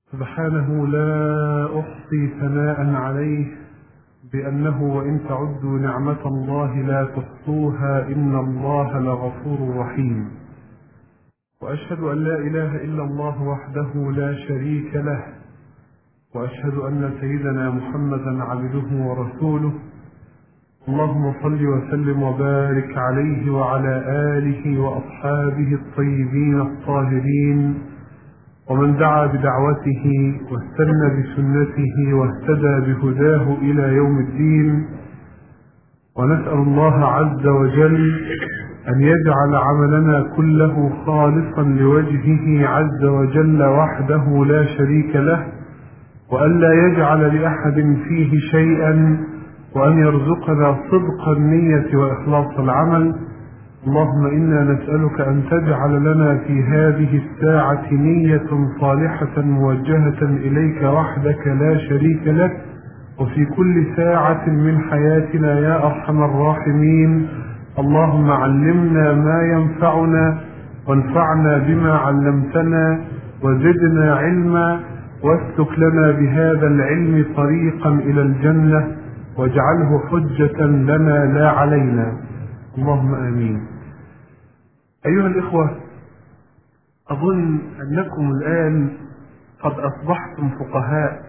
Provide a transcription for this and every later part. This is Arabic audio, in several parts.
سبحانه لا أحصي ثناء عليه بأنه وإن تعدوا نعمة الله لا تحصوها إن الله لغفور رحيم. وأشهد أن لا إله إلا الله وحده لا شريك له، وأشهد أن سيدنا محمدا عبده ورسوله. اللهم صل وسلم وبارك عليه وعلى آله وأصحابه الطيبين الطاهرين، ومن دعا بدعوته واستنى بسنته واهتدى بهداه إلى يوم الدين. ونسأل الله عز وجل أن يجعل عملنا كله خالصا لوجهه عز وجل وحده لا شريك له، وأن لا يجعل لأحد فيه شيئا، وأن يرزقنا صدق النية وإخلاص العمل. اللهم إنا نسألك أن تجعل لنا في هذه الساعة نية صالحة موجهة إليك وحدك لا شريك لك، وفي كل ساعة من حياتنا يا أرحم الراحمين. اللهم علمنا ما ينفعنا، وانفعنا بما علمتنا، وزدنا علما، واسلك لنا بهذا العلم طريقا إلى الجنة، واجعله حجة لنا لا علينا، اللهم آمين. أيها الإخوة، أظن أنكم الآن قد أصبحتم فقهاء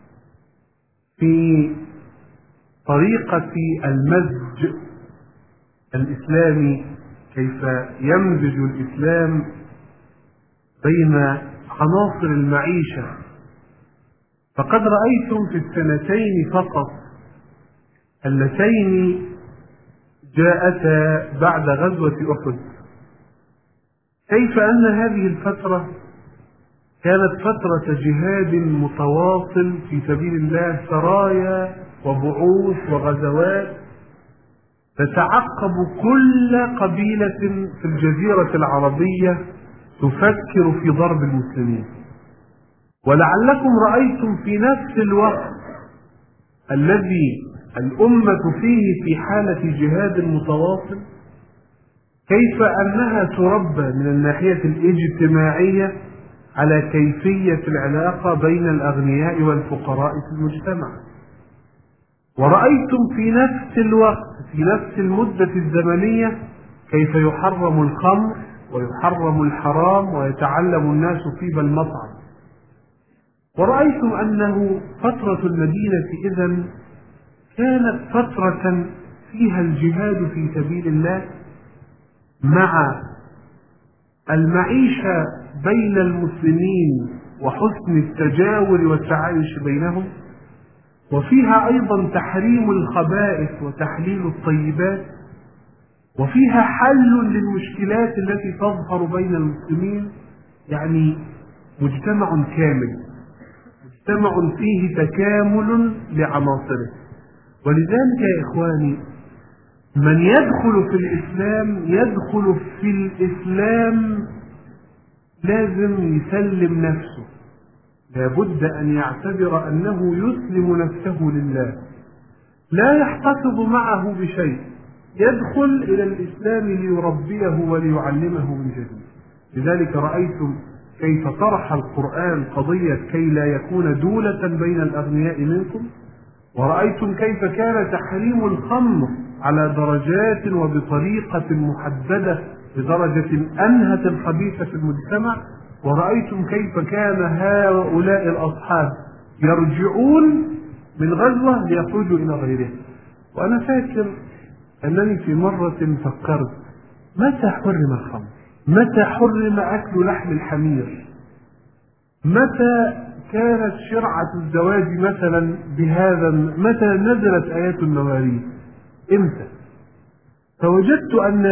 في طريقة المزج الإسلامي، كيف يمزج الإسلام بين عناصر المعيشة. فقد رأيتم في السنتين فقط اللتين جاءتا بعد غزوة أحد كيف أن هذه الفترة كانت فترة جهاد متواصل في سبيل الله، سرايا وبعوث وغزوات تتعقب كل قبيلة في الجزيرة العربية تفكر في ضرب المسلمين. ولعلكم رأيتم في نفس الوقت الذي الأمة فيه في حالة جهاد متواصل كيف أنها تربى من الناحية الاجتماعية على كيفية العلاقة بين الأغنياء والفقراء في المجتمع. ورأيتم في نفس الوقت في نفس المدة الزمنية كيف يحرم الخمر ويحرم الحرام ويتعلم الناس طيب المطعم. ورأيتم أنه فترة المدينة إذن كانت فترة فيها الجهاد في سبيل الله مع المعيشة بين المسلمين وحسن التجاور والتعايش بينهم، وفيها أيضا تحريم الخبائث وتحليل الطيبات، وفيها حل للمشكلات التي تظهر بين المسلمين. يعني مجتمع كامل، مجتمع فيه تكامل لعناصره. ولذلك يا إخواني، من يدخل في الإسلام يدخل في الإسلام لازم يسلم نفسه، لابد أن يعتبر أنه يسلم نفسه لله، لا يحتفظ معه بشيء، يدخل إلى الإسلام ليربيه وليعلمه من جديد. لذلك رأيتم كيف طرح القرآن قضية كي لا يكون دولة بين الأغنياء منكم، ورأيتم كيف كان تحريم الخمر على درجات وبطريقة محددة بدرجة أنهت الخبيث في المجتمع، ورأيتم كيف كان هؤلاء الأصحاب يرجعون من غزوة ليخرجوا إلى غيرها. وأنا فاكر أنني في مرة فكرت متى حرم الخمر؟ متى حرم أكل لحم الحمير؟ متى كانت شرعة الزواج مثلا بهذا؟ متى نزلت آيات المواريث؟ إمتى؟ فوجدت أن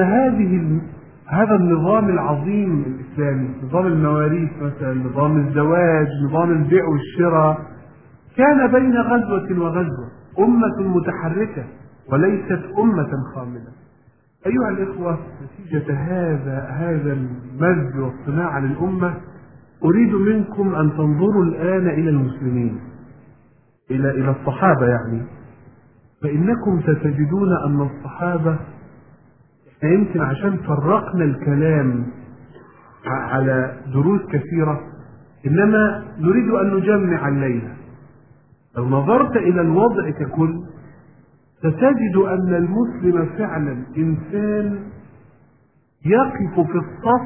هذا النظام العظيم الإسلامي، نظام المواريث مثلا، نظام الزواج، نظام البيع والشراء، كان بين غزوة وغزوة أمة متحركة وليست أمة خاملة. أيها الإخوة، نتيجة هذا المزج والصناعة للأمة أريد منكم أن تنظروا الآن إلى المسلمين، إلى الصحابة يعني. فإنكم ستجدون أن الصحابة، يمكن عشان فرقنا الكلام على دروس كثيرة، إنما نريد أن نجمع الليلة. لو نظرت إلى الوضع ككل ستجد أن المسلم فعلا إنسان يقف في الصف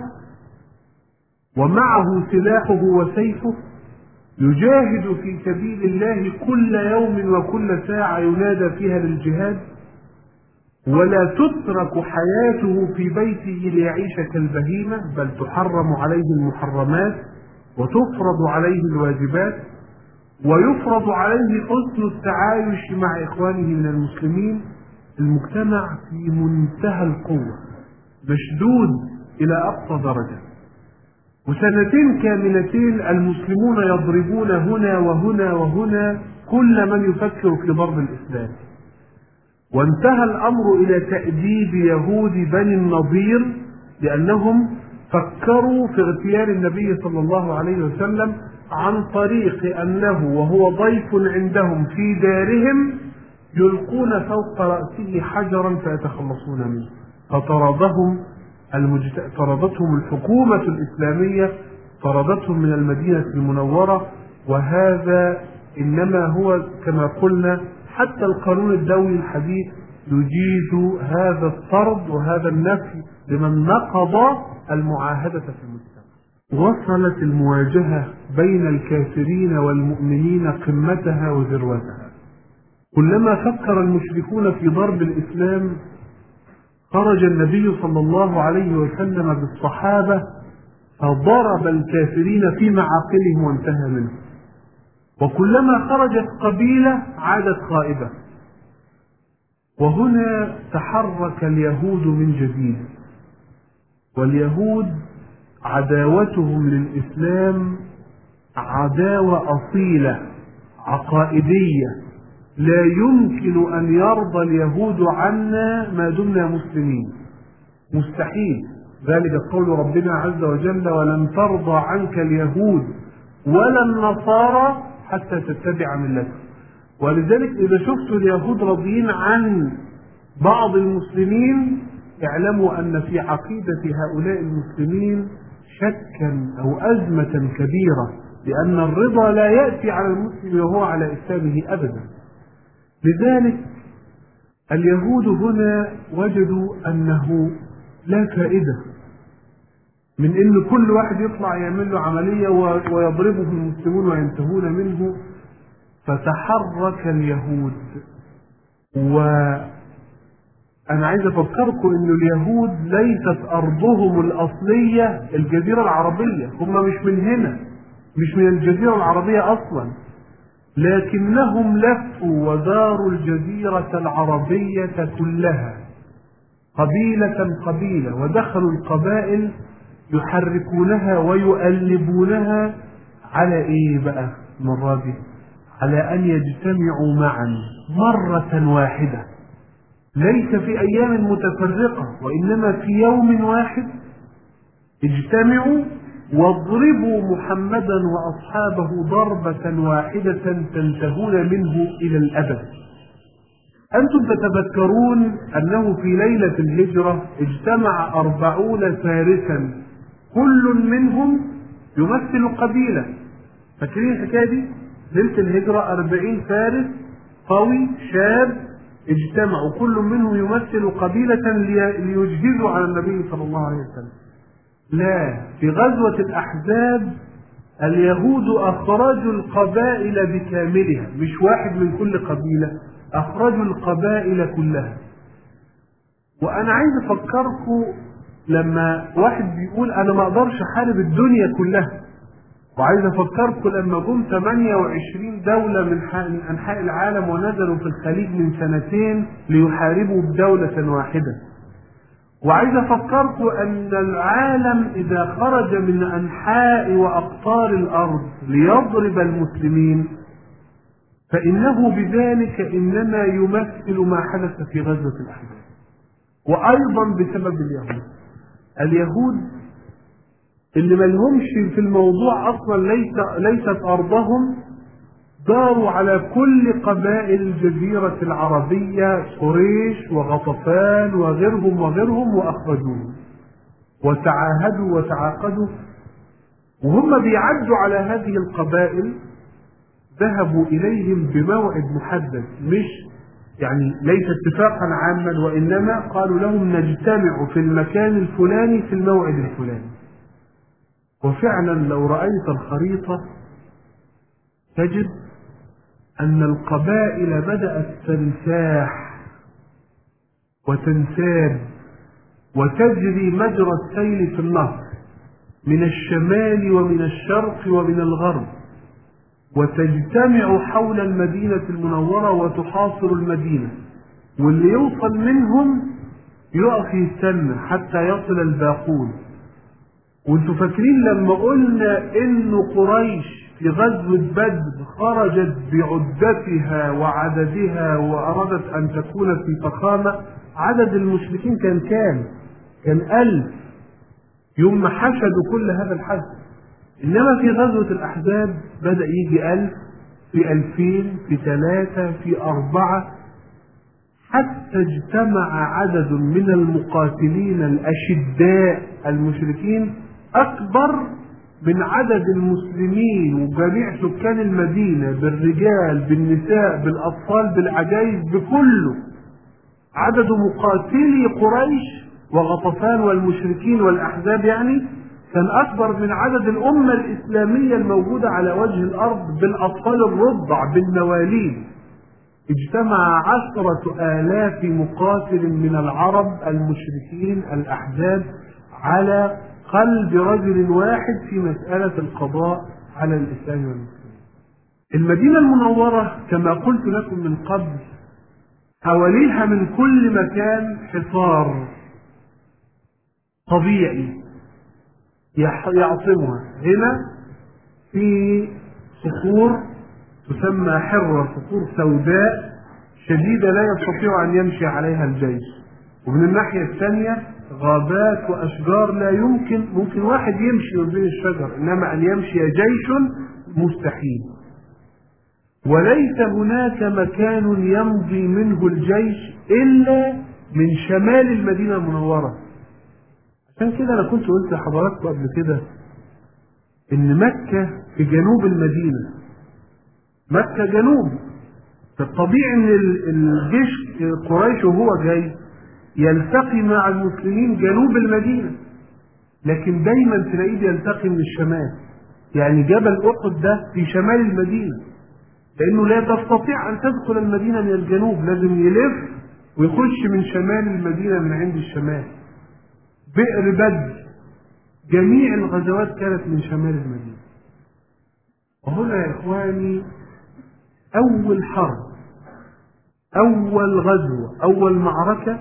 ومعه سلاحه وسيفه يجاهد في سبيل الله كل يوم وكل ساعة ينادى فيها للجهاد، ولا تترك حياته في بيته ليعيش كالبهيمة، بل تحرم عليه المحرمات وتفرض عليه الواجبات، ويفرض عليه حسن التعايش مع إخوانه من المسلمين. المجتمع في منتهى القوة مشدود إلى أقصى درجة، وسنتين كاملتين المسلمون يضربون هنا وهنا وهنا كل من يفكر في ضرب الإسلام، وانتهى الأمر إلى تأديب يهود بني النضير لأنهم فكروا في اغتيال النبي صلى الله عليه وسلم عن طريق أنه وهو ضيف عندهم في دارهم يلقون فوق رأسه حجرا فيتخلصون منه، طردتهم الحكومة الإسلامية، طردتهم من المدينة المنورة. وهذا إنما هو كما قلنا حتى القانون الدولي الحديث يجيز هذا الطرد وهذا النفي لمن نقض المعاهدة في المجتمع. وصلت المواجهة بين الكافرين والمؤمنين قمتها وذروتها. كلما فكر المشركون في ضرب الإسلام خرج النبي صلى الله عليه وسلم بالصحابة فضرب الكافرين في معاقلهم وانتهى منهم، وكلما خرجت قبيلة عادت خائبة. وهنا تحرك اليهود من جديد، واليهود عداوتهم للإسلام عداوة أصيلة عقائدية، لا يمكن أن يرضى اليهود عنا ما دمنا مسلمين، مستحيل. ذلك قول ربنا عز وجل: ولن ترضى عنك اليهود ولا النصارى حتى تتبع ملتهم. ولذلك إذا شفتوا اليهود راضيين عن بعض المسلمين اعلموا أن في عقيدة هؤلاء المسلمين شكا أو أزمة كبيرة، لأن الرضا لا يأتي على المسلم وهو على إسلامه أبدا. لذلك اليهود هنا وجدوا أنه لا فائدة من أن كل واحد يطلع يعمل له عملية ويضربه المسلمون وينتهون منه، فتحرك اليهود. وأنا عايز أفكركم أن اليهود ليست أرضهم الأصلية الجزيرة العربية، هم مش من هنا، مش من الجزيرة العربية أصلا، لكنهم لفوا وداروا الجزيرة العربية كلها قبيلة قبيلة، ودخلوا القبائل يحركونها ويؤلبونها على إيه بقى المرة دي؟ على أن يجتمعوا معا مرة واحدة، ليس في أيام متفرقة وإنما في يوم واحد. اجتمعوا واضربوا محمدا وأصحابه ضربة واحدة تنتهون منه إلى الأبد. أنتم تتذكرون أنه في ليلة الهجرة اجتمع 40 فارسا كل منهم يمثل قبيلة. فاكرين الحكاية دي؟ ليلة الهجرة 40 فارس قوي شاب اجتمعوا كل منهم يمثل قبيلة ليجهزوا على النبي صلى الله عليه وسلم. لا، في غزوة الأحزاب اليهود أخرجوا القبائل بكاملها، مش واحد من كل قبيلة، أخرجوا القبائل كلها. وأنا عايز أفكركم لما واحد بيقول أنا ما أقدرش أحارب الدنيا كلها، وعايز أفكركم لما جم 28 دولة من أنحاء العالم ونزلوا في الخليج من 2 ليحاربوا بدولة واحدة. وعايز أفكركم أن العالم إذا خرج من أنحاء وأقطار الأرض ليضرب المسلمين فإنه بذلك إنما يمثل ما حدث في غزوة الأحزاب. وأيضا بسبب اليهود اللي ملهمش في الموضوع أصلا، ليست أرضهم، داروا على كل قبائل الجزيرة العربية، قريش وغطفان وغيرهم وأخرجوهم، وتعاهدوا وتعاقدوا وهم بيعدوا على هذه القبائل ذهبوا إليهم بموعد محدد، مش يعني ليس اتفاقا عاما، وإنما قالوا لهم نجتمع في المكان الفلاني في الموعد الفلاني. وفعلا لو رأيت الخريطة تجد أن القبائل بدأت تنساح وتنساب وتجري مجرى السيل في النهر من الشمال ومن الشرق ومن الغرب، وتجتمع حول المدينة المنورة وتحاصر المدينة، واللي يوصل منهم يقف يستنى حتى يصل الباقون. وانتوا فاكرين لما قلنا ان قريش في غزوة بدر خرجت بعدتها وعددها وأرادت أن تكون في فخامة، عدد المشركين كان كام؟ كان 1000 يوم ما حشدوا كل هذا الحشد. إنما في غزوة الأحزاب بدأ يجي 1000 في 2000 في 3 في 4 حتى اجتمع عدد من المقاتلين الأشداء المشركين أكبر من عدد المسلمين وجميع سكان المدينة بالرجال بالنساء بالأطفال بالعجائز بكله. عدد مقاتلي قريش وغطفان والمشركين والأحزاب يعني كان أكبر من عدد الأمة الإسلامية الموجودة على وجه الأرض بالأطفال الرضع بالنوالين. اجتمع 10,000 مقاتل من العرب المشركين الأحزاب على قلب رجل واحد في مسألة القضاء على الإسلام والمسلمين. المدينة المنورة كما قلت لكم من قبل حواليها من كل مكان حصار طبيعي يعصمها. هنا في صخور تسمى حرة، صخور سوداء شديدة لا يستطيع أن يمشي عليها الجيش، ومن الناحية الثانية غابات وأشجار لا ممكن واحد يمشي من بين الشجر، إنما أن يمشي جيش مستحيل. وليس هناك مكان يمضي منه الجيش إلا من شمال المدينة المنورة. عشان كده أنا كنت قلت لحضراتكم قبل كده إن مكة في جنوب المدينة، مكة جنوب، فالطبيعي إن الجيش قريش وهو جاي يلتقي مع المسلمين جنوب المدينة، لكن دايما تلاقيه بيلتقي من الشمال. يعني جبل أحد ده في شمال المدينة، لأنه لا تستطيع أن تدخل المدينة من الجنوب، لازم يلف ويخش من شمال المدينة من عند الشمال. بئر بدر جميع الغزوات كانت من شمال المدينة. وهنا يا إخواني أول حرب، أول غزوة، أول معركة،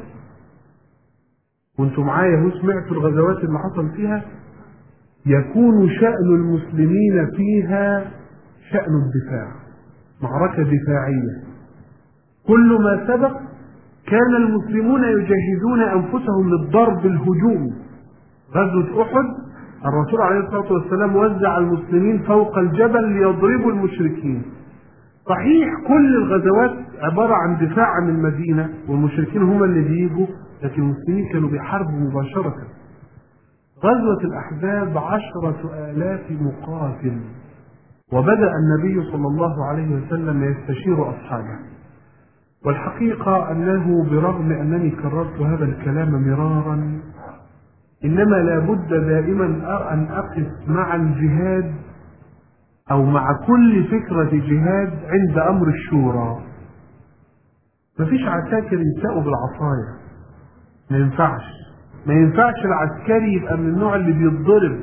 وانتم معايا هو سمعتوا الغزوات اللي حصل فيها، يكون شأن المسلمين فيها شأن الدفاع، معركة دفاعية. كل ما سبق كان المسلمون يجهزون أنفسهم للضرب الهجومي. غزوة أحد الرسول عليه الصلاة والسلام وزع المسلمين فوق الجبل ليضربوا المشركين. صحيح كل الغزوات عبارة عن دفاع عن المدينة والمشركين هم اللي بيجوا، لكن المسلمين كانوا بيحاربوا مباشرة. غزوة الأحزاب 10,000 مقاتل، وبدأ النبي صلى الله عليه وسلم يستشير أصحابه. والحقيقة أنه برغم أنني كررت هذا الكلام مرارا، إنما لابد دائما أن أقف مع الجهاد أو مع كل فكرة جهاد عند أمر الشورى. مفيش عساكر ينسأوا بالعصاية، ما ينفعش العسكري يبقى من النوع اللي بيتضرب،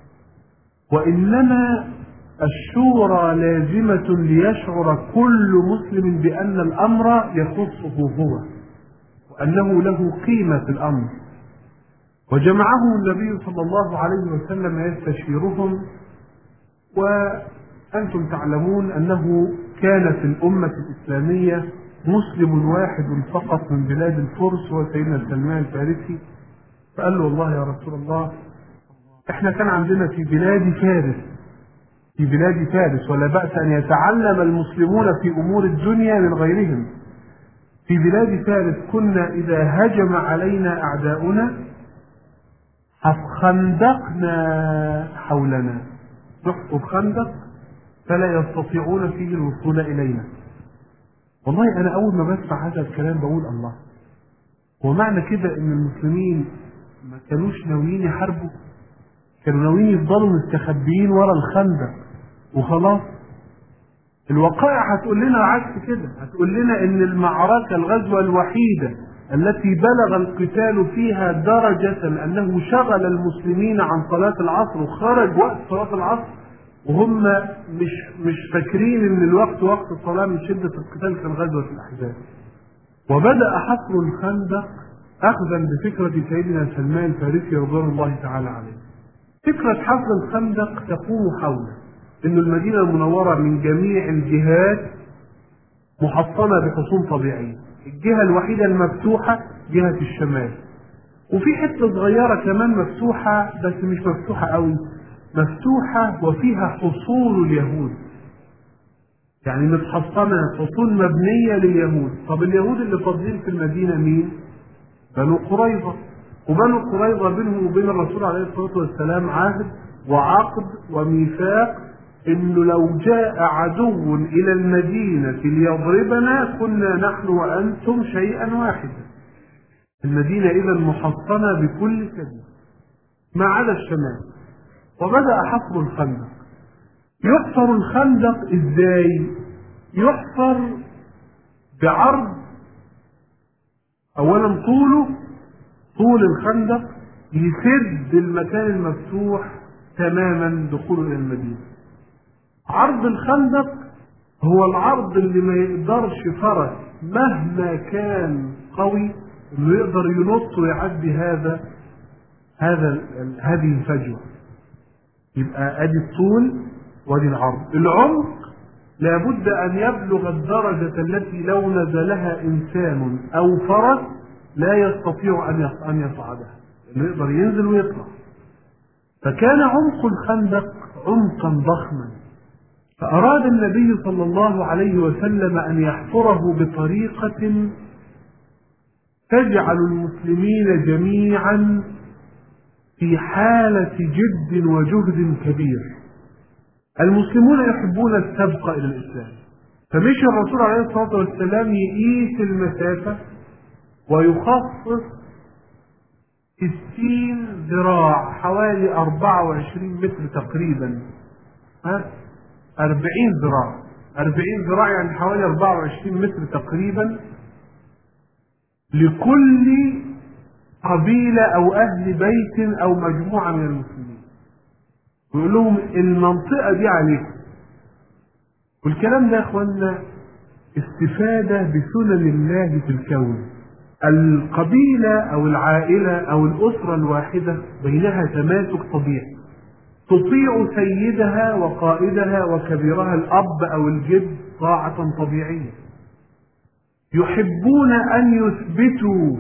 وإنما الشورى لازمة ليشعر كل مسلم بأن الأمر يخصه هو وأنه له قيمة في الأمر. وجمعهم النبي صلى الله عليه وسلم يستشيرهم. وأنتم تعلمون أنه كان في الأمة الإسلامية مسلم واحد فقط من بلاد الفرس، هو سيدنا سلمان الفارسي. فقال له والله يا رسول الله احنا كان عندنا في بلاد فارس ولا بأس أن يتعلم المسلمون في أمور الدنيا من غيرهم. في بلاد فارس كنا إذا هجم علينا أعداؤنا خندقنا حولنا، نحفر خندق فلا يستطيعون فيه الوصول إلينا. والله أنا أول ما بسمع هذا الكلام بقول الله، ومعنى كده إن المسلمين ما كانوش ناويين يحاربوا، كانوا ناويين يفضلوا مستخبيين ورا الخندق وخلاص. الوقائع هتقول لنا عكس كده، هتقول لنا إن المعركة الغزوة الوحيدة التي بلغ القتال فيها درجة أنه شغل المسلمين عن صلاة العصر، وخرج وقت صلاة العصر وهم مش فاكرين ان الوقت وقت الصلاة من شدة القتال، كان غزوة الأحزاب. وبدأ حفر الخندق أخذا بفكرة سيدنا سلمان الفارسي رضوان الله تعالى عليه. فكرة حفر الخندق تقوم حول أن المدينة المنورة من جميع الجهات محصنة بحصون طبيعية، الجهة الوحيدة المفتوحة جهة الشمال، وفي حتة صغيرة كمان مفتوحة بس مش مفتوحة قوي، مفتوحة وفيها حصول اليهود، يعني متحصنة حصول مبنية لليهود. طب اليهود اللي فاضلين في المدينة مين؟ بنو قريظة. وبنو قريظة بينهم وبين الرسول عليه الصلاة والسلام عهد وعقد وميثاق انه لو جاء عدو الى المدينة ليضربنا كنا نحن وانتم شيئا واحدا. المدينة اذا محصنة بكل سبيل ما عدا الشمال. وبدأ حفر الخندق. يحفر الخندق ازاي؟ يحفر بعرض اولا طول الخندق يسد المكان المفتوح تماما دخوله الى المدينة. عرض الخندق هو العرض اللي ما يقدرش فرس مهما كان قوي انه يقدر ينط ويعدي هذه الفجوة. يبقى ادي الطول وادي العرض. العمق لابد ان يبلغ الدرجة التي لو نزلها انسان او فرس لا يستطيع ان يصعدها، انه يقدر ينزل ويطلع. فكان عمق الخندق عمقا ضخما، فاراد النبي صلى الله عليه وسلم ان يحفره بطريقة تجعل المسلمين جميعا في حالة جد وجهد كبير. المسلمون يحبون السبق إلى الإسلام، فمشي الرسول عليه الصلاة والسلام يقيس المسافة ويخصص 60 ذراع، حوالي 24 متر تقريبا، 40 ذراع يعني حوالي 24 متر تقريبا لكل قبيلة أو أهل بيت أو مجموعة من المسلمين، ويقول لهم المنطقة دي عليكم. والكلام ده يا اخوانا استفادة بسنن الله في الكون. القبيلة أو العائلة أو الأسرة الواحدة بينها تماسك طبيعي، تطيع سيدها وقائدها وكبيرها الأب أو الجد طاعة طبيعية. يحبون أن يثبتوا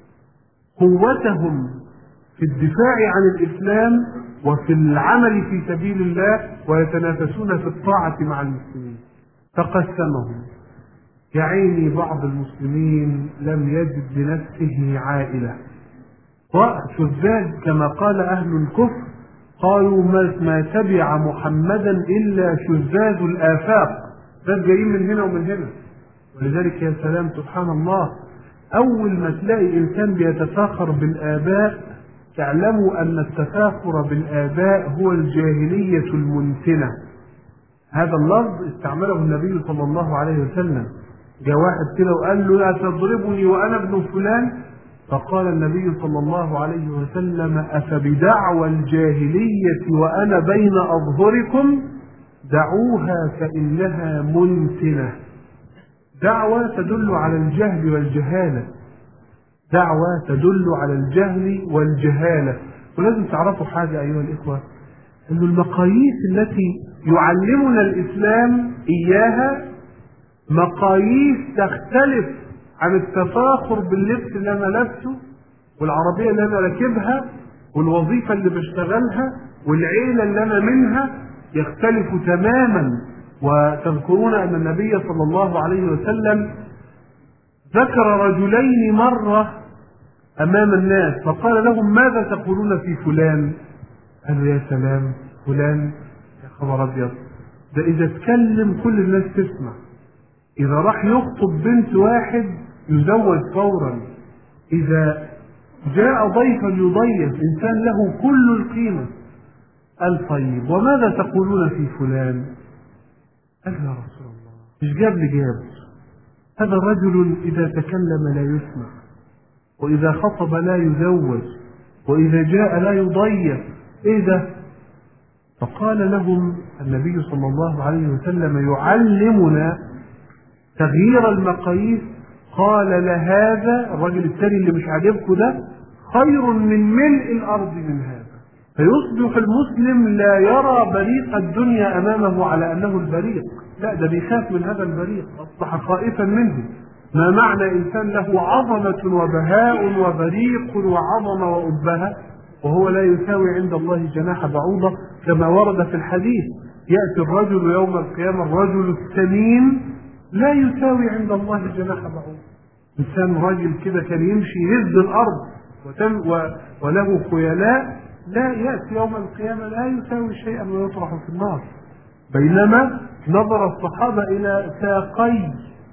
قوتهم في الدفاع عن الإسلام وفي العمل في سبيل الله، ويتنافسون في الطاعة مع المسلمين. فقسمهم. يا عيني بعض المسلمين لم يجد لنفسه عائلة، وشذاذ كما قال أهل الكفر، قالوا ما تبع محمدا إلا شذاذ الآفاق، ده جايين من هنا ومن هنا. ولذلك يا سلام سبحان الله، أول ما تلاقي إنسان بيتفاخر بالآباء تعلموا أن التفاخر بالآباء هو الجاهلية المنتنة. هذا اللفظ استعمله النبي صلى الله عليه وسلم. جاء واحد كده وقال له لا تضربني وأنا ابن فلان، فقال النبي صلى الله عليه وسلم أفبدعوى الجاهلية وأنا بين أظهركم، دعوها فإنها منتنة. دعوة تدل على الجهل والجهالة، دعوة تدل على الجهل والجهالة. ولازم تعرفوا حاجة أيها الإخوة، أن المقاييس التي يعلمنا الإسلام إياها مقاييس تختلف عن التفاخر باللبس اللي أنا لابسه والعربية اللي أنا راكبها والوظيفة اللي بشتغلها والعيلة اللي أنا منها، يختلف تماما. وتذكرون أن النبي صلى الله عليه وسلم ذكر رجلين مرة أمام الناس فقال لهم ماذا تقولون في فلان؟ قالوا يا سلام فلان خبر أبيض، ده إذا اتكلم كل الناس تسمع، إذا راح يخطب بنت واحد يزوج فورا، إذا جاء ضيفا يضيف إنسان له كل القيمة. قال طيب وماذا تقولون في فلان؟ قال يا رسول الله مش جاب لي جاب، هذا رجل إذا تكلم لا يسمع، وإذا خطب لا يزوج، وإذا جاء لا يضيف، إيه ده؟ فقال لهم النبي صلى الله عليه وسلم يعلمنا تغيير المقاييس. قال لهذا الرجل الثاني اللي مش عاجبكم ده خير من ملء الأرض من هذا. فيصبح المسلم لا يرى بريق الدنيا أمامه على أنه البريق، لا ده بيخاف من هذا البريق، أصبح خائفا منه. ما معنى إنسان له عظمة وبهاء وبريق وعظمة وأبهة وهو لا يساوي عند الله جناح بعوضة كما ورد في الحديث؟ يأتي الرجل يوم القيامة الرجل السمين لا يساوي عند الله جناح بعوضة. إنسان راجل كده كان يمشي يهز الأرض وله خيلاء، لا يأتي يوم القيامة لا يساوي شيئا ويطرح في النار. بينما نظر الصحابة إلى ساقي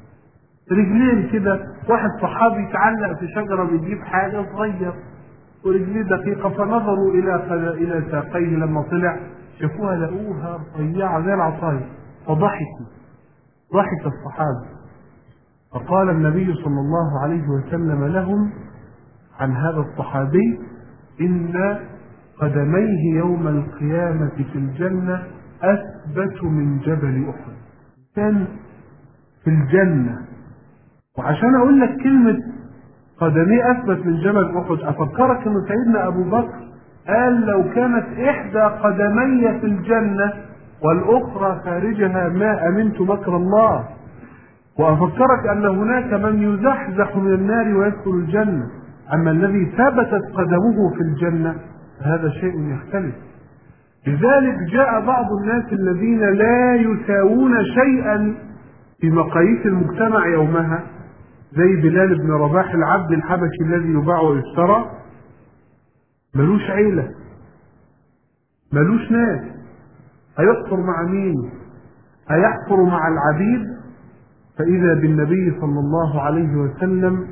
رجلين كده، واحد صحابي يتعلق في شجرة بيجيب حاجة صغير ورجليه دقيقة، فنظروا إلى ساقيه لما طلع شافوها لقوها رفيعة زي العصاية فضحكوا، ضحك الصحابة. فقال النبي صلى الله عليه وسلم لهم عن هذا الصحابي إن قدميه يوم القيامة في الجنة أثبت من جبل أحد. كان في الجنة، وعشان أقول لك كلمة قدميه أثبت من جبل أحد أفكرك أن سيدنا أبو بكر قال لو كانت إحدى قدمي في الجنة والأخرى خارجها ما أمنت مكر الله. وأفكرك أن هناك من يزحزح من النار ويدخل الجنة، أما الذي ثبتت قدمه في الجنة هذا شيء يختلف. لذلك جاء بعض الناس الذين لا يساوون شيئا في مقاييس المجتمع يومها، زي بلال بن رباح العبد الحبشي الذي يباع ويشترى، ملوش عيلة ملوش ناس، هيحفر مع مين؟ هيحفر مع العبيد. فإذا بالنبي صلى الله عليه وسلم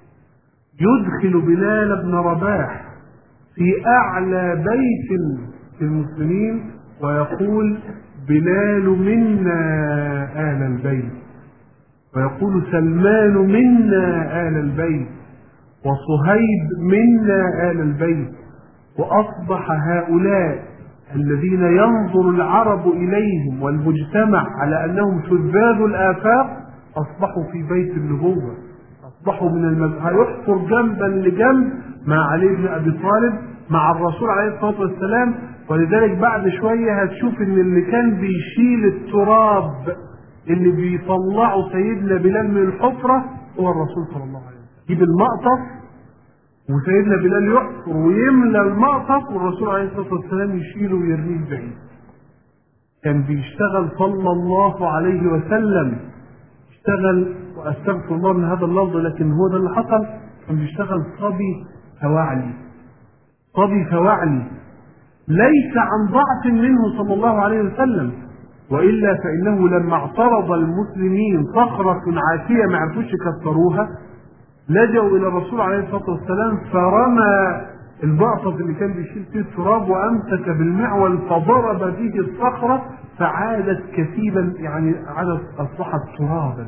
يدخل بلال بن رباح في أعلى بيت في المسلمين ويقول بلال منا آل البيت، ويقول سلمان منا آل البيت، وصهيب منا آل البيت. وأصبح هؤلاء الذين ينظر العرب إليهم والمجتمع على أنهم شذاذ الآفاق أصبحوا في بيت النبوة، أصبحوا من المذهب، يحفر جنبا لجنب مع علي بن أبي طالب مع الرسول عليه الصلاة والسلام. ولذلك بعد شوية هتشوف إن اللي كان بيشيل التراب اللي بيطلعه سيدنا بلال من الحفرة هو الرسول صلى الله عليه وسلم. يجيب المقطف وسيدنا بلال يحفر ويملى المقطف والرسول عليه الصلاة والسلام يشيله ويرميه بعيد. كان بيشتغل صلى الله عليه وسلم، اشتغل، واستغفر الله من هذا اللفظ لكن هو ده اللي حصل، كان بيشتغل صبي فوعلي، صبي فوعلي، ليس عن ضعف منه صلى الله عليه وسلم، وإلا فإنه لما اعترض المسلمين صخرة عاتية ما عرفوش يكسروها لجأوا إلى الرسول عليه الصلاة والسلام فرمى البعطة اللي كان بيشيل فيه التراب وأمسك بالمعول فضرب به الصخرة فعادت كثيبا، يعني عادت أصبحت ترابا،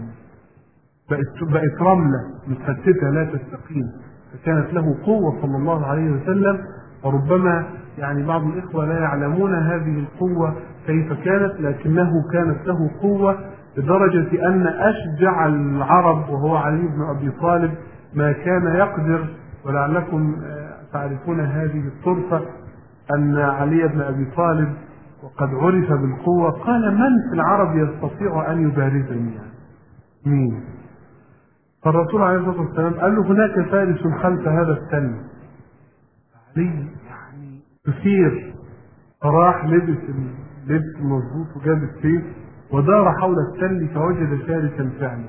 بقت رملة متفتتة لا تستقيم. فكانت له قوة صلى الله عليه وسلم، وربما يعني بعض الإخوة لا يعلمون هذه القوة كيف كانت، لكنه كانت له قوة لدرجة أن أشجع العرب وهو علي بن أبي طالب ما كان يقدر. ولعلكم تعرفون هذه الطرفة أن علي بن أبي طالب وقد عرف بالقوة قال من في العرب يستطيع أن يبارزني؟ يعني مين؟ فالرسول عليه الصلاة والسلام قال له هناك فارس خلف هذا التل. علي يعني كثير، فراح لبس اللبس مظبوط وجاب السيف ودار حول التل فوجد فارسا فعلا،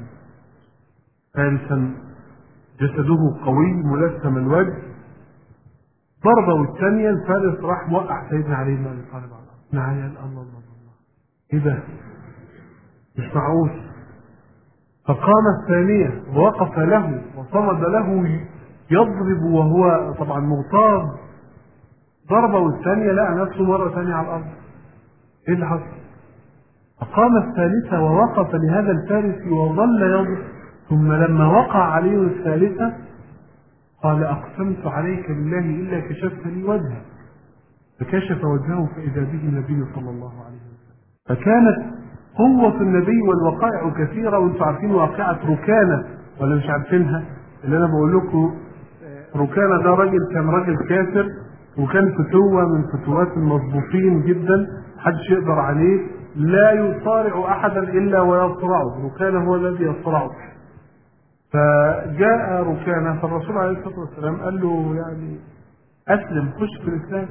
فارسا جسده قوي ملثم الوجه، ضربه والثانية الفارس راح موقع سيدنا علي بن أبي طالب على الأرض. الله الله الله، ايه ده؟ مش معقول. فقام الثانية ووقف له وصمد له يضرب وهو طبعا مغتاظ، ضربه والثانية لقى نفسه مرة ثانية على الأرض. ايه اللي حصل؟ فقام الثالثة ووقف لهذا الفارس وظل يضرب، ثم لما وقع عليه الثالثة قال أقسمت عليك بالله إلا كشفت لي وجهه، فكشف وجهه فإذا به النبي صلى الله عليه وسلم. فكانت قوة النبي والوقائع كثيرة. وانتم عارفين واقعة ركانة ولا مش عارفينها؟ اللي أنا بقول لكم ركانة ده كان راجل كافر، وكان فتوة من فتوات المضبوطين جدا، محدش يقدر عليه، لا يصارع أحدا إلا ويصرعه، ركانة هو الذي يصرعه. فجاء ركانة، فالرسول عليه الصلاة والسلام قال له يعني أسلم، خش في الإسلام.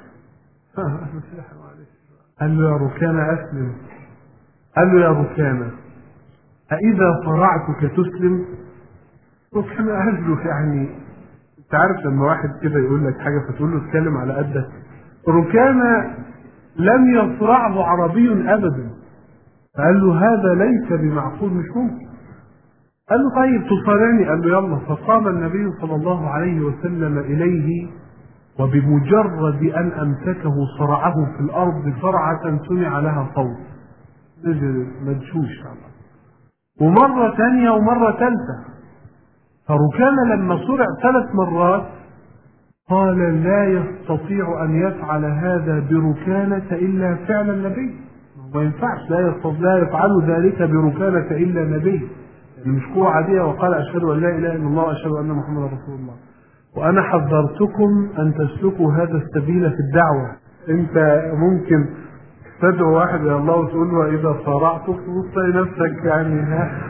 قال له يا ركانة أسلم. قال له يا ركانة أإذا صرعتك تسلم؟ ركانة قال له يعني أنت عارف لما واحد كده يقول لك حاجة فتقول له اتكلم على قدك. ركانة لم يصرعه عربي أبدا. فقال له هذا ليس بمعقول، مش ممكن. قال له طيب تصارعني؟ قال له يلا. فقام النبي صلى الله عليه وسلم إليه، وبمجرد أن أمسكه صرعه في الأرض صرعة سمع لها صوت نزل مدشوش، ومرة ثانية ومرة ثالثة. فركان لما صرع 3 مرات قال لا يستطيع أن يفعل هذا بركانة إلا فعل النبي. ما ينفعش، لا يفعل ذلك بركانة إلا نبي، يعني مش قوة عادية. وقال أشهد أن لا إله إلا الله وأشهد أن محمدا رسول الله. وأنا حذرتكم أن تسلكوا هذا السبيل في الدعوة. أنت ممكن تدعو واحد إلى الله وتقول له إذا صارعتك تبص نفسك يعني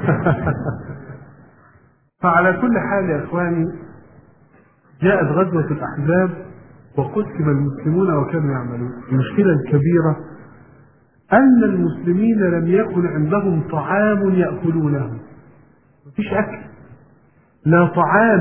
فعلى كل حال يا إخواني، جاءت غزوة الأحزاب وقسم المسلمون وكانوا يعملون. المشكلة الكبيرة أن المسلمين لم يكن عندهم طعام يأكلونه، مفيش أكل، لا طعام،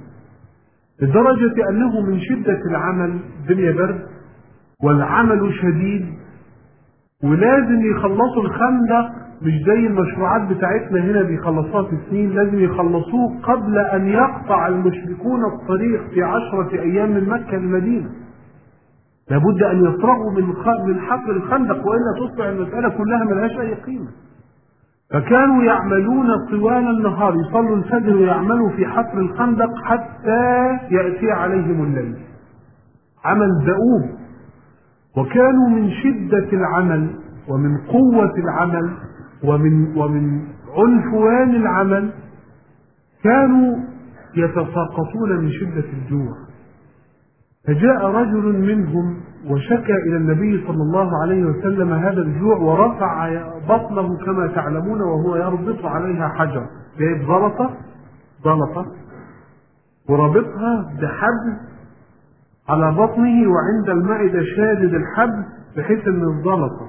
لدرجة أنه من شدة العمل، الدنيا برد والعمل شديد، ولازم يخلصوا الخندق، مش زي المشروعات بتاعتنا هنا بيخلصوها في سنين، لازم يخلصوه قبل أن يقطع المشركون الطريق في 10 أيام من مكة للمدينة. لابد أن يفرغوا من حفر الخندق، وإلا تصبح المسألة كلها ملهاش أي قيمة. فكانوا يعملون طوال النهار، يصلوا الفجر ويعملوا في حفر الخندق حتى يأتي عليهم الليل، عمل دؤوب. وكانوا من شدة العمل ومن قوة العمل ومن عنفوان العمل كانوا يتساقطون من شدة الجوع. فجاء رجل منهم وشكى إلى النبي صلى الله عليه وسلم هذا الجوع، ورفع بطنه كما تعلمون وهو يربط عليها حجر، جايب زلطة وربطها بحبل على بطنه، وعند المعدة شادد الحبل بحيث ان الزلطة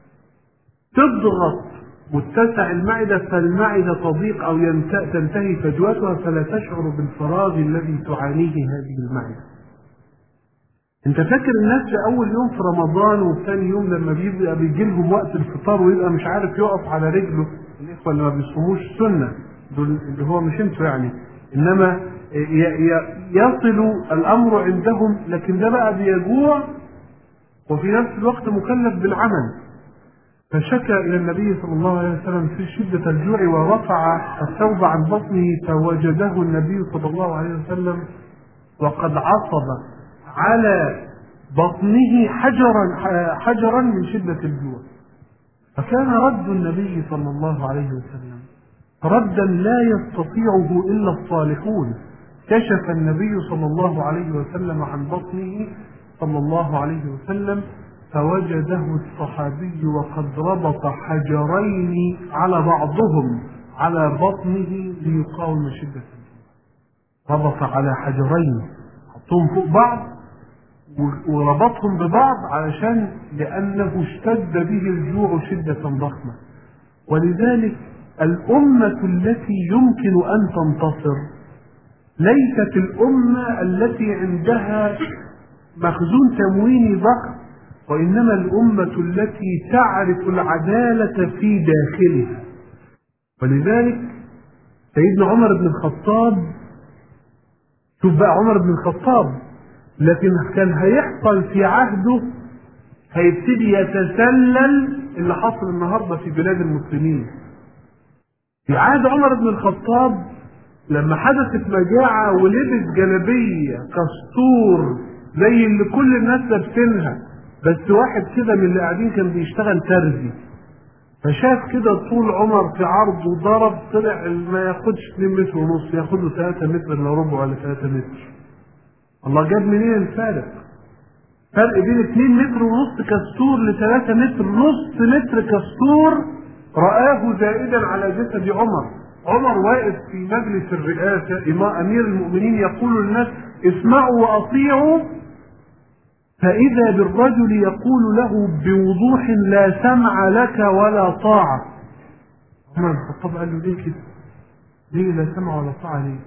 تضغط وتتسع المعدة، فالمعدة تضيق أو تنتهي فجوتها، فلا تشعر بالفراغ الذي تعانيه هذه المعدة. انت فاكر الناس في أول يوم في رمضان وثاني يوم لما بيجي لهم وقت الفطار ويبقى مش عارف يقف على رجله، الإخوة اللي ما بيصوموش سنة دول اللي هو مش انتوا يعني، إنما يصل الأمر عندهم، لكن ده بقى بيجوع وفي نفس الوقت مكلف بالعمل. فشكى إلى النبي صلى الله عليه وسلم في شدة الجوع، ورفع الثوب عن بطنه فوجده النبي صلى الله عليه وسلم وقد عصب على بطنه حجرا من شدة الجوع. فكان رد النبي صلى الله عليه وسلم ردا لا يستطيعه إلا الصالحون. كشف النبي صلى الله عليه وسلم عن بطنه صلى الله عليه وسلم، فوجده الصحابي وقد ربط حجرين على بعضهم على بطنه ليقاوم شدة الجوع. ربط على حجرين، حطهم فوق بعض وربطهم ببعض علشان لأنه اشتد به الجوع شدة ضخمة. ولذلك الأمة التي يمكن أن تنتصر ليست الأمة التي عندها مخزون تمويني ضخم وإنما الأمة التي تعرف العدالة في داخلها. ولذلك سيدنا عمر بن الخطاب، شوف بقى عمر بن الخطاب، لكن كان هيحصل في عهده، هيبتدي يتسلل اللي حصل النهارده في بلاد المسلمين. في عهد عمر بن الخطاب لما حدثت مجاعة ولبس جلابية كستور زي اللي كل الناس لابسينها، بس واحد كده من اللي قاعدين كان بيشتغل ترزي، فشاف كده طول عمر في عرض وضرب، طلع ما ياخدش 2 متر ونص، ياخد له 3 متر الا ربع ولا 3 متر. الله جاب منين الفارق؟ فرق بين 2 متر ونص كستور ل 3 متر، نص متر كستور رآه زائدا على جسد عمر. عمر واقف في مجلس الرئاسة أمير المؤمنين يقول للناس اسمعوا وأطيعوا، فإذا بالرجل يقول له بوضوح لا سمع لك ولا طاعة. عمر بن الخطاب قال له ليه كده؟ ليه لا سمع ولا طاعة ليه؟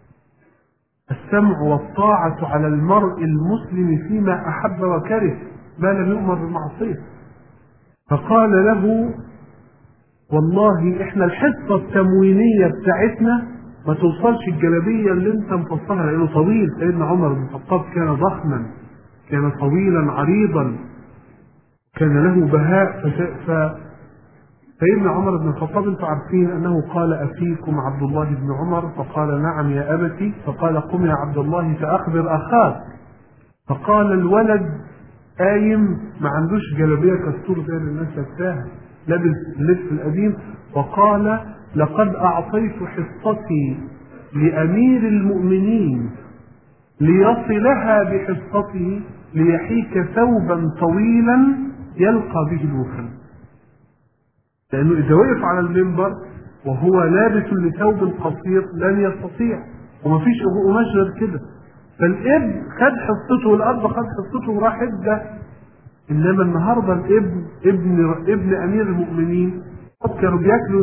السمع والطاعة على المرء المسلم فيما أحب وكره ما لم يؤمر بالمعصية. فقال له والله احنا الحصة التموينية بتاعتنا ما توصلش الجلابية اللي انت مفصلها، لانه طويل. سيدنا عمر بن الخطاب كان ضخما، كان طويلا عريضا، كان له بهاء. سيدنا عمر بن الخطاب انتم عارفين انه قال افيكم عبد الله بن عمر؟ فقال نعم يا ابتي. فقال قم يا عبد الله فاخبر اخاك. فقال الولد قايم ما عندوش جلابيه كستور زي الناس لابساها، لابس اللبس القديم، وقال لقد اعطيت حصتي لامير المؤمنين ليصلها بحصته ليحيك ثوبا طويلا يلقى به الوفد. لأنه إذا وقف على المنبر وهو لابس لثوب قصير لن يستطيع، ومفيش قماش غير كده. فالابن خد حصته والأب خد حصته وراح ادى. إنما النهارده الابن ابن أمير المؤمنين كانوا بياكلوا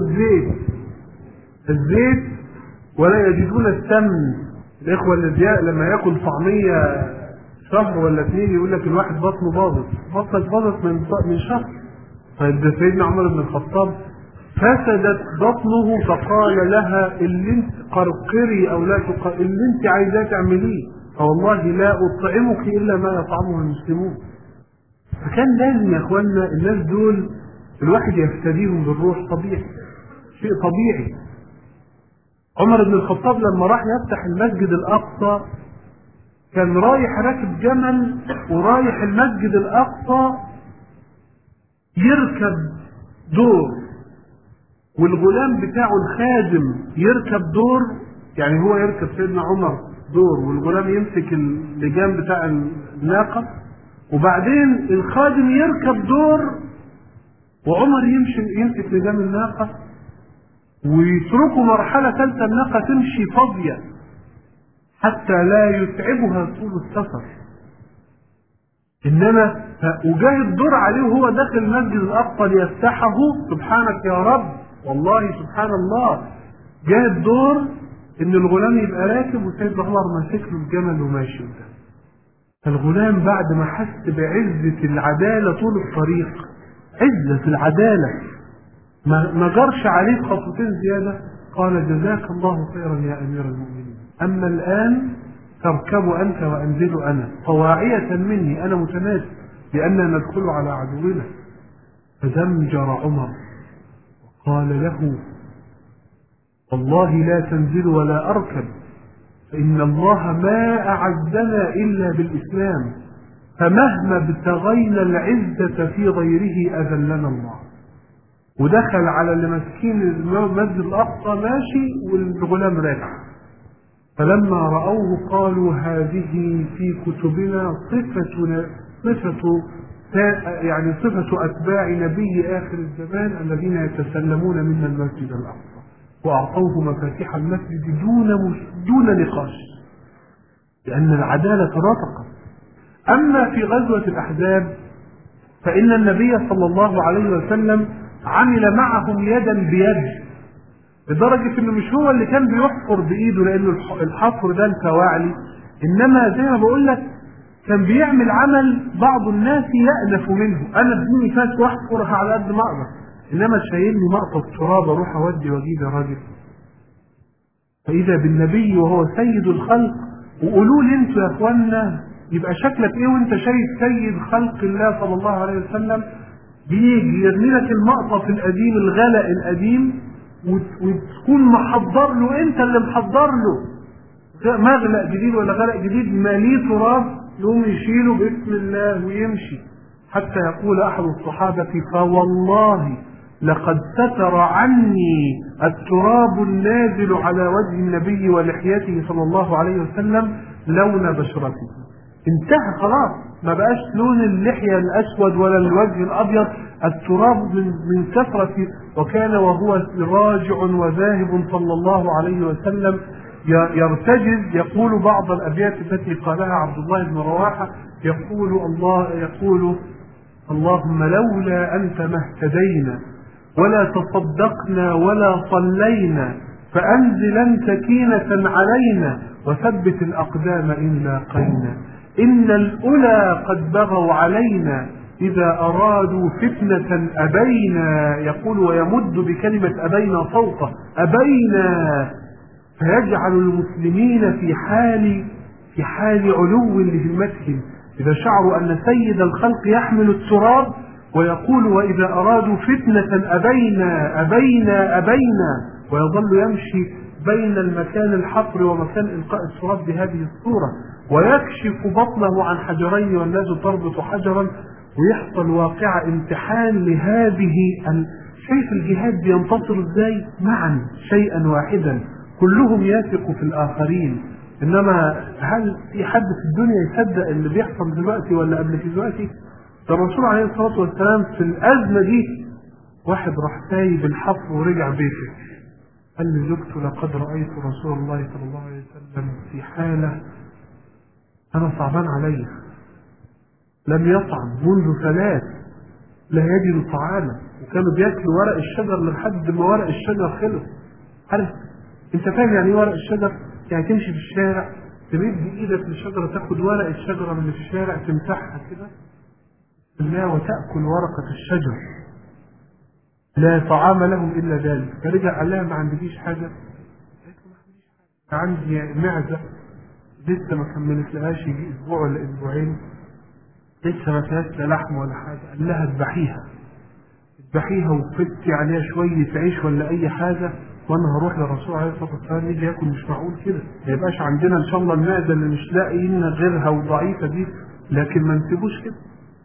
الزيت ولا يجدون السمن. الإخوة الأزياء لما ياكل طعمية شهر ولا 2 يقول لك الواحد بطنه باظت، بطنك باظت من شهر. طيب سيدنا عمر بن الخطاب فسدت بطنه، فقال لها اللي انت قرقري او لا اللي انت عايزاه تعمليه، فوالله لا اطعمك الا ما يطعمه المسلمون. فكان لازم يا اخوانا الناس دول الواحد يفتديهم بالروح، طبيعي، شيء طبيعي. عمر بن الخطاب لما راح يفتح المسجد الاقصى كان رايح راكب جمل ورايح المسجد الاقصى يركب دور، والغلام بتاعه الخادم يركب دور، يعني هو يركب سيدنا عمر دور والغلام يمسك اللجام بتاع الناقة، وبعدين الخادم يركب دور وعمر يمسك لجام الناقة، ويتركوا مرحلة ثالثة الناقة تمشي فاضية حتى لا يتعبها طول السفر. إنما وجاه الدور عليه وهو داخل المسجد الأقصى ليفتحه، سبحانك يا رب، والله سبحان الله، جاه الدور إن الغلام يبقى راكب وسيدنا عمر ماسك له الجمل وماشي قدام. فالغلام بعد ما حس بعزة العدالة طول الطريق، عزة العدالة، ما جرش عليه خطوتين زيادة، قال جزاك الله خيرا يا أمير المؤمنين، أما الآن تركب أنت وأنزل أنا طواعية مني، أنا متناسب لأننا ندخل على عدونا. فزمجر عمر وقال له والله لا تنزل ولا أركب، فإن الله ما أعزنا إلا بالإسلام، فمهما ابتغينا العزة في غيره أذلنا الله. ودخل على اللي ماسكين المسجد الأقصى ماشي والغلام راجع. فلما رأوه قالوا هذه في كتبنا صفة أتباع نبي آخر الزمان الذين يتسلمون منا المسجد الأقصى، وأعطوه مفاتيح المسجد دون نقاش، لأن العدالة نطقت. أما في غزوة الأحزاب فإن النبي صلى الله عليه وسلم عمل معهم يدا بيد، لدرجة انه مش هو اللي كان بيحفر بايده، لانه الحفر ده الفواعلي، انما زي ما بقول لك كان بيعمل عمل بعض الناس يألف منه، انا اديني فاس واحفر على قد ما اقدر، انما شايلني مقطع تراب اروح اودي واجيب يا راجل. فاذا بالنبي وهو سيد الخلق، وقولوا لي انتوا يا اخوانا يبقى شكلك ايه وانت شايف سيد خلق الله صلى الله عليه وسلم بيجي يرمي لك المقطف القديم الغلق القديم وتكون محضر له، انت اللي محضر له مغلق جديد ولا غلق جديد ماليه تراب، يقوم يشيله باسم الله ويمشي. حتى يقول احد الصحابة فوالله لقد ستر عني التراب النازل على وجه النبي ولحيته صلى الله عليه وسلم لون بشرته. انتهى خلاص، ما بقاش لون اللحية الأسود ولا الوجه الأبيض، التراب من كثرة. وكان وهو راجع وذاهب صلى الله عليه وسلم يرتجز، يقول بعض الأبيات التي قالها عبد الله بن رواحة، يقول اللهم لولا أنت ما اهتدينا ولا تصدقنا ولا صلينا، فأنزلا سكينة علينا وثبت الأقدام إن لاقينا، إن الأولى قد بغوا علينا إذا أرادوا فتنة أبينا. يقول ويمد بكلمة أبينا صوته، أبينا، فيجعل المسلمين في حال علو لهمتهم إذا شعروا أن سيد الخلق يحمل التراب، ويقول وإذا أرادوا فتنة أبينا أبينا أبينا، ويظل يمشي بين المكان الحفر ومكان إلقاء التراب بهذه الصورة، ويكشف بطنه عن حجرين والناس تربط حجرا، ويحصل واقع امتحان لهذه. شايف الجهاد بينتصر ازاي؟ معا شيئا واحدا، كلهم يثق في الآخرين. إنما هل في حد في الدنيا يصدق اللي بيحصل دلوقتي ولا قبل في دلوقتي؟ الرسول عليه الصلاة والسلام في الأزمة دي واحد راح سايب الحفر ورجع بيته، قال لي زوجته لقد رأيت رسول الله صلى الله عليه وسلم في حالة أنا صعبان عليه، لم يطعم منذ 3 لا يجد طعاما، وكانوا بياكلوا ورق الشجر لحد ما ورق الشجر خلص. عارف انت فاهم يعني ايه ورق الشجر؟ يعني تمشي في الشارع تمد ايدك للشجره تاخد ورق الشجره من في الشارع تمسحها كده بالله وتاكل ورقه الشجر، لا طعام لهم الا ذلك. فرجع قال لها ما عندكيش حاجه؟ عندي معزه لسه ما كملتلهاش يجي اسبوع ولا اسبوعين، لسه ما فيهاش لا لحم ولا حاجه. قال لها اذبحيها وفتي عليها شويه عيش ولا اي حاجه، وانا هروح للرسول عليه الصلاه والسلام يجي ياكل. مش معقول كده، ما يبقاش عندنا ان شاء الله المعده اللي مش لاقيين غيرها وضعيفه دي، لكن ما نسيبوش كده.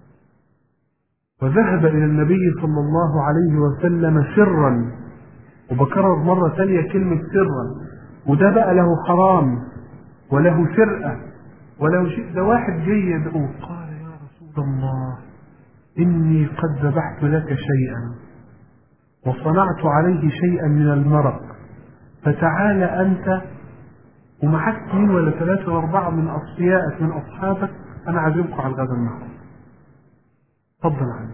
وذهب الى النبي صلى الله عليه وسلم سرا، وبكرر مره ثانيه كلمه سرا، وده بقى له حرام وله سرقه وله شيء. ده واحد جاي يدعوه قال يا رسول الله إني قد ذبحت لك شيئا وصنعت عليه شيئا من المرق، فتعال أنت ومعك 2 ولا 3 و4 من أصفيائك من أصحابك، أنا عازمكم على الغدا معكم، تفضل عني.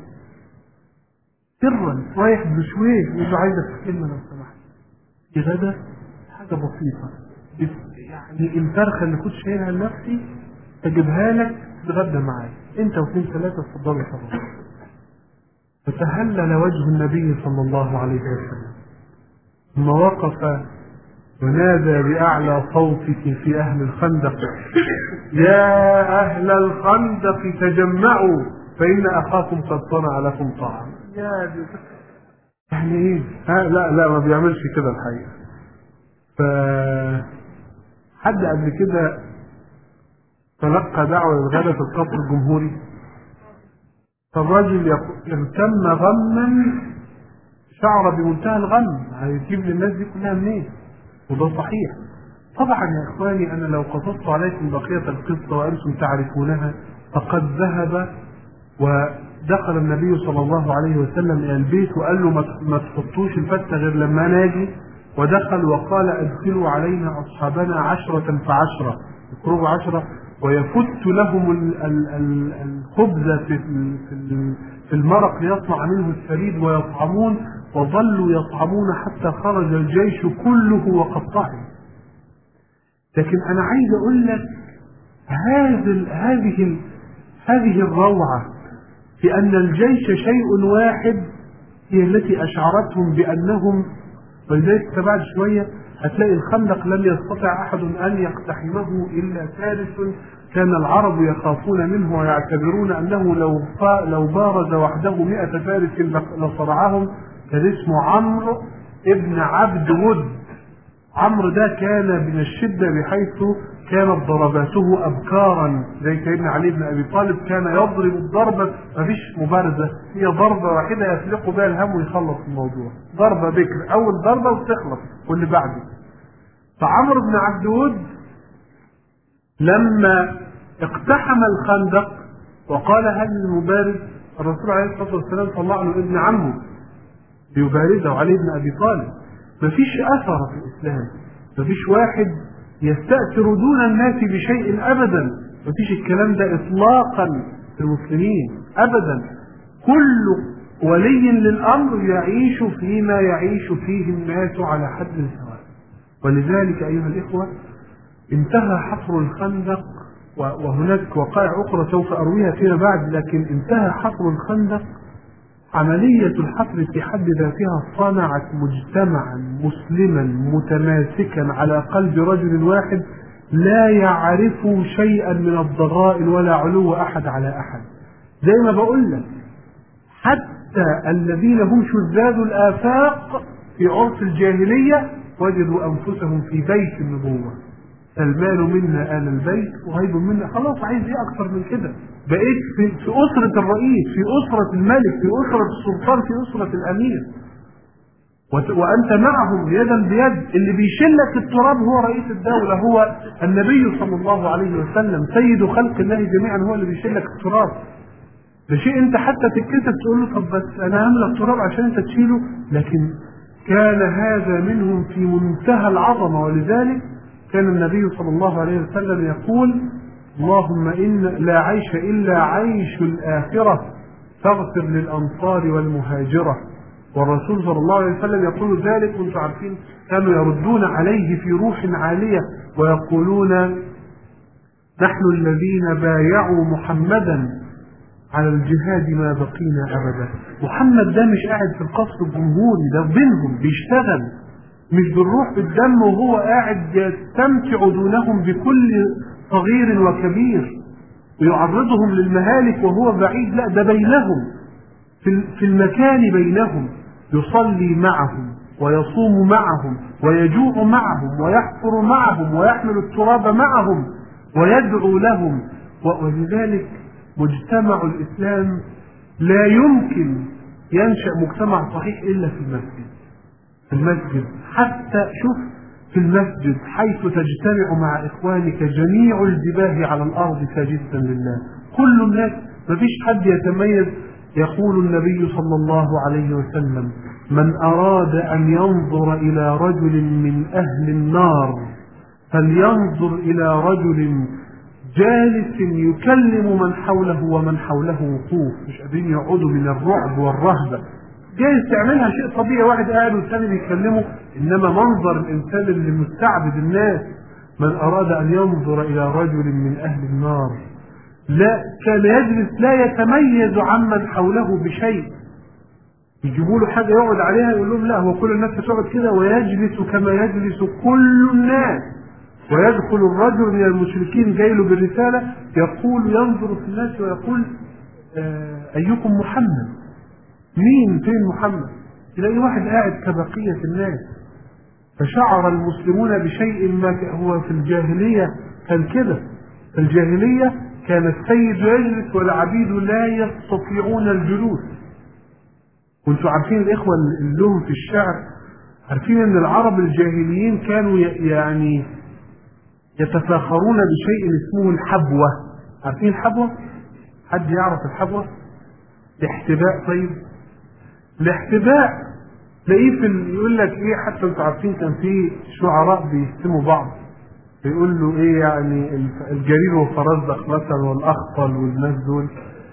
سرا رايح بشويه يقول عايزك كلمة لو سمحت في غدا، حاجة بسيطة يعني الفرخة اللي كنت شايلها لنفسي أجيبها لك تتغدى معايا أنت و2 3 تفضلوا طبعا. فتهلل وجه النبي صلى الله عليه وسلم ثم وقف ونادى بأعلى صوته في أهل الخندق يا أهل الخندق تجمعوا فإن أخاكم قد صنع لكم طعام. يعني إيه؟ لا ما بيعملش كده الحقيقة. فحد قبل كده تلقى دعوة للغدا في القصر الجمهوري، فالرجل ارتم غما شعر بمنتهى الغم، هيجيب للناس دي كلها منين؟ وده صحيح. طبعا يا اخواني انا لو قصصت عليكم بقية القصة وانتم تعرفونها، فقد ذهب ودخل النبي صلى الله عليه وسلم الى البيت وقال له ما تحطوش الفتة غير لما ناجي، ودخل وقال ادخلوا علينا اصحابنا 10 ف10، يقربوا 10 ويفت لهم الخبز في المرق ليصنع منه الثريد ويطعمون، وظلوا يطعمون حتى خرج الجيش كله وقد طعم. لكن أنا عايز أقول لك هذه الروعة في أن الجيش شيء واحد هي التي أشعرتهم بأنهم، ولذلك بعد شوية هتلاقي الخندق لم يستطع أحد أن يقتحمه إلا فارس كان العرب يخافون منه ويعتبرون أنه لو بارز وحده 100 فارس لصرعهم. كان اسمه عمرو ابن عبد ود. عمرو ده كان من الشدة بحيث كانت ضرباته أبكارا، زي سيدنا علي بن أبي طالب كان يضرب الضربة مفيش مبارزة، هي ضربة واحدة يفلق بها الهم ويخلص الموضوع، ضربة بكر أول ضربة وتخلص واللي بعده. فعمرو بن عبد ود لما اقتحم الخندق وقال هل المبارز، الرسول عليه الصلاة والسلام طلع له ابن عمه ليبارزه علي بن أبي طالب. مفيش أثر في الإسلام، مفيش واحد يستأثر دون الناس بشيء أبدا، مفيش الكلام ده إطلاقا في المسلمين أبدا. كل ولي للأمر يعيش فيما يعيش فيه الناس على حد سواء. ولذلك أيها الإخوة انتهى حفر الخندق، وهناك وقائع أخرى سوف أرويها فيما بعد، لكن انتهى حفر الخندق. عملية الحفر في حد ذاتها صنعت مجتمعا مسلما متماسكا على قلب رجل واحد لا يعرف شيئا من الضغائن ولا علو أحد على أحد. زي ما بقول لك حتى الذين هم شذاذ الآفاق في عرف الجاهلية وجدوا أنفسهم في بيت النبوة. سلمان منا آل البيت وهيب منا، خلاص عايز ايه أكثر من كده؟ بقيت في أسرة الرئيس، في أسرة الملك، في أسرة السلطان، في أسرة الأمير، وأنت معهم يدا بيد. اللي بيشلك التراب هو رئيس الدولة، هو النبي صلى الله عليه وسلم سيد خلق الله جميعا، هو اللي بيشلك التراب. ده شيء انت حتى تتكسف تقول له طب بس انا هعمل التراب عشان انت تشيله، لكن كان هذا منهم في منتهى العظمة. ولذلك كان النبي صلى الله عليه وسلم يقول اللهم إن لا عيش إلا عيش الآخرة فاغفر للأنصار والمهاجرة. والرسول صلى الله عليه وسلم يقول ذلك، وانتم عارفين كانوا يردون عليه في روح عالية ويقولون نحن الذين بايعوا محمدا على الجهاد ما بقينا أبدا. محمد ده مش قاعد في القصر الجمهوري، ده بينهم بيشتغل، مش بالروح بالدم وهو قاعد يستمتع دونهم بكل صغير وكبير ويعرضهم للمهالك وهو بعيد، لا ده بينهم في المكان بينهم، يصلي معهم ويصوم معهم ويجوع معهم ويحفر معهم ويحمل التراب معهم ويدعو لهم. ولذلك مجتمع الإسلام لا يمكن ينشأ مجتمع صحيح إلا في المسجد. في المسجد حتى شوف في المسجد حيث تجتمع مع إخوانك جميع الجباه على الأرض ساجدا لله، كل الناس مفيش حد يتميز. يقول النبي صلى الله عليه وسلم من أراد أن ينظر إلى رجل من أهل النار فلينظر إلى رجل جالس يكلم من حوله ومن حوله وقوف، مش قادرين يقعدوا من الرعب والرهبة. جايز تعملها شيء طبيعي، واحد قاعد والثاني بيكلمه، انما منظر الانسان اللي مستعبد الناس. من اراد ان ينظر الى رجل من اهل النار لا كان يجلس لا يتميز عمن حوله بشيء، يجيبوا له حاجه يقعد عليها يقول لهم لا هو كل الناس تقعد كده، ويجلس كما يجلس كل الناس. ويدخل الرجل من المشركين جاي له بالرساله يقول ينظر في الناس ويقول ايكم محمد؟ مين فين محمد؟ تلاقي واحد قاعد كبقية الناس. فشعر المسلمون بشيء ما هو في الجاهلية كان كده. في الجاهلية كان السيد يجلس والعبيد لا يستطيعون الجلوس. وانتم عارفين الإخوة اللي لهم في الشعر، عارفين ان العرب الجاهليين كانوا يعني يتفاخرون بشيء اسمه الحبوة. عارفين الحبوة؟ حد يعرف الحبوة؟ الاحتباء. طيب الاحتباء تلاقيه يقول لك ايه، حتى انتوا عارفين كان في شعراء بيشتموا بعض، بيقول له ايه يعني الجرير وفرزدق مثلا والاخطل والناس دول،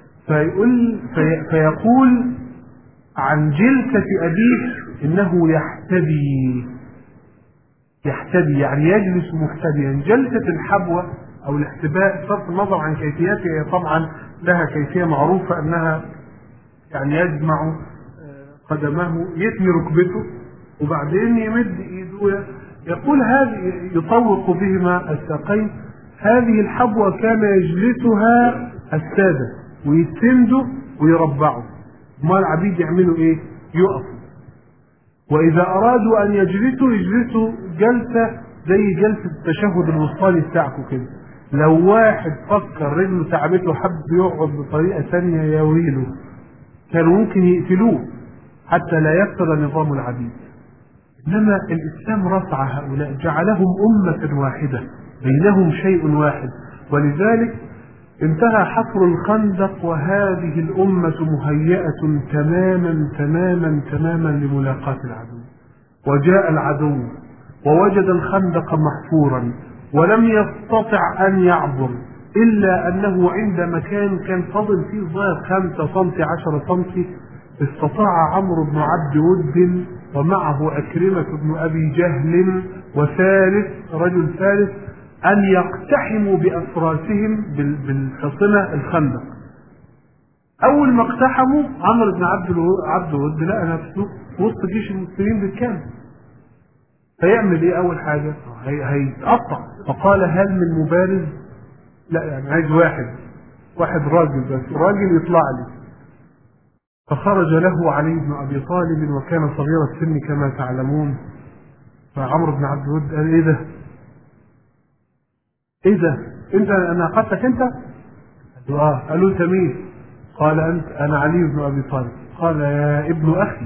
فيقول عن جلسة ابيه انه يحتبي يعني يجلس محتبيا. جلسة الحبوة أو الاحتباء بصرف النظر عن كيفيتها، هي طبعا لها كيفية معروفة أنها يعني يجمع قدمه، يثني ركبته وبعدين يمد ايده، يقول هذه يطوق بهما الساقين. هذه الحبوة كان يجلسها السادة ويتسندوا ويربعوا، ما العبيد يعملوا ايه؟ يقفوا. واذا ارادوا ان يجلسوا جلسة زي جلسة التشهد الوسطاني بتاعكم كده. لو واحد فكر رجله تعبته حب يقعد بطريقة ثانية يا ويله، كانوا ممكن يقتلوه حتى لا يفسد نظام العبيد. إنما الإسلام رفع هؤلاء، جعلهم أمة واحدة بينهم شيء واحد، ولذلك انتهى حفر الخندق وهذه الأمة مهيئة تماما تماما تماما لملاقاة العدو. وجاء العدو ووجد الخندق محفورا ولم يستطع أن يعبر، إلا أنه عند مكان كان فضل فيه ظاهر 5 سم 10 سم، استطاع عمرو بن عبد ود ومعه أكرمة بن أبي جهل وثالث رجل ثالث أن يقتحموا بأفراسهم بالحصنة الخندق. أول ما اقتحموا عمرو بن عبد ود لقى نفسه وسط جيش المسلمين بالكامل. فيعمل إيه؟ أول حاجة هيتقطع. فقال هل من مبارز؟ لا، يعني عايز واحد راجل بس، راجل يطلع لي. فخرج له علي بن أبي طالب وكان صغير السن كما تعلمون. فعمرو بن عبد الود قال ايه ده انت انا اخذتك انت؟ قالوا انت مين؟ قال انا علي بن ابي طالب. قال يا ابن اخي،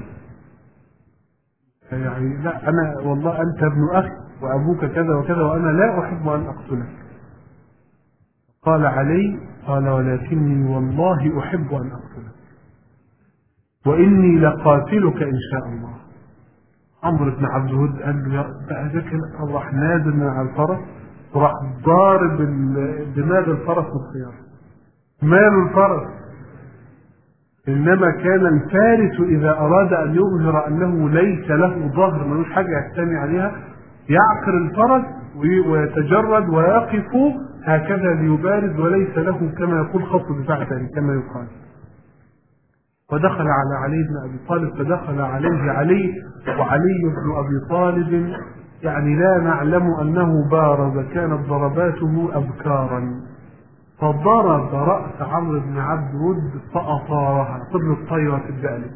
يعني لا انا والله انت ابن اخي وابوك كذا وكذا وانا لا احب ان اقتلك. قال علي قال ولكني والله احب ان اقتلك واني لقاتلك ان شاء الله. عمرو بن عبد الود قال له بقى ذكر، راح نازل من على الفرس وراح ضارب دماغ الفرس بالخيار. مال الفرس؟ انما كان الفارس اذا اراد ان يظهر انه ليس له ظهر ملوش حاجه يحتمي عليها يعقر الفرس ويتجرد ويقف هكذا ليبارز وليس له كما يقول خط دفاع ثاني كما يقال. ودخل على علي بن أبي طالب فدخل عليه علي، وعلي بن أبي طالب يعني لا نعلم أنه بارز، كانت ضرباته أبكارا. فضرب رأس عمرو بن عبد ود فأطارها، فضل الطيرة في الدالة.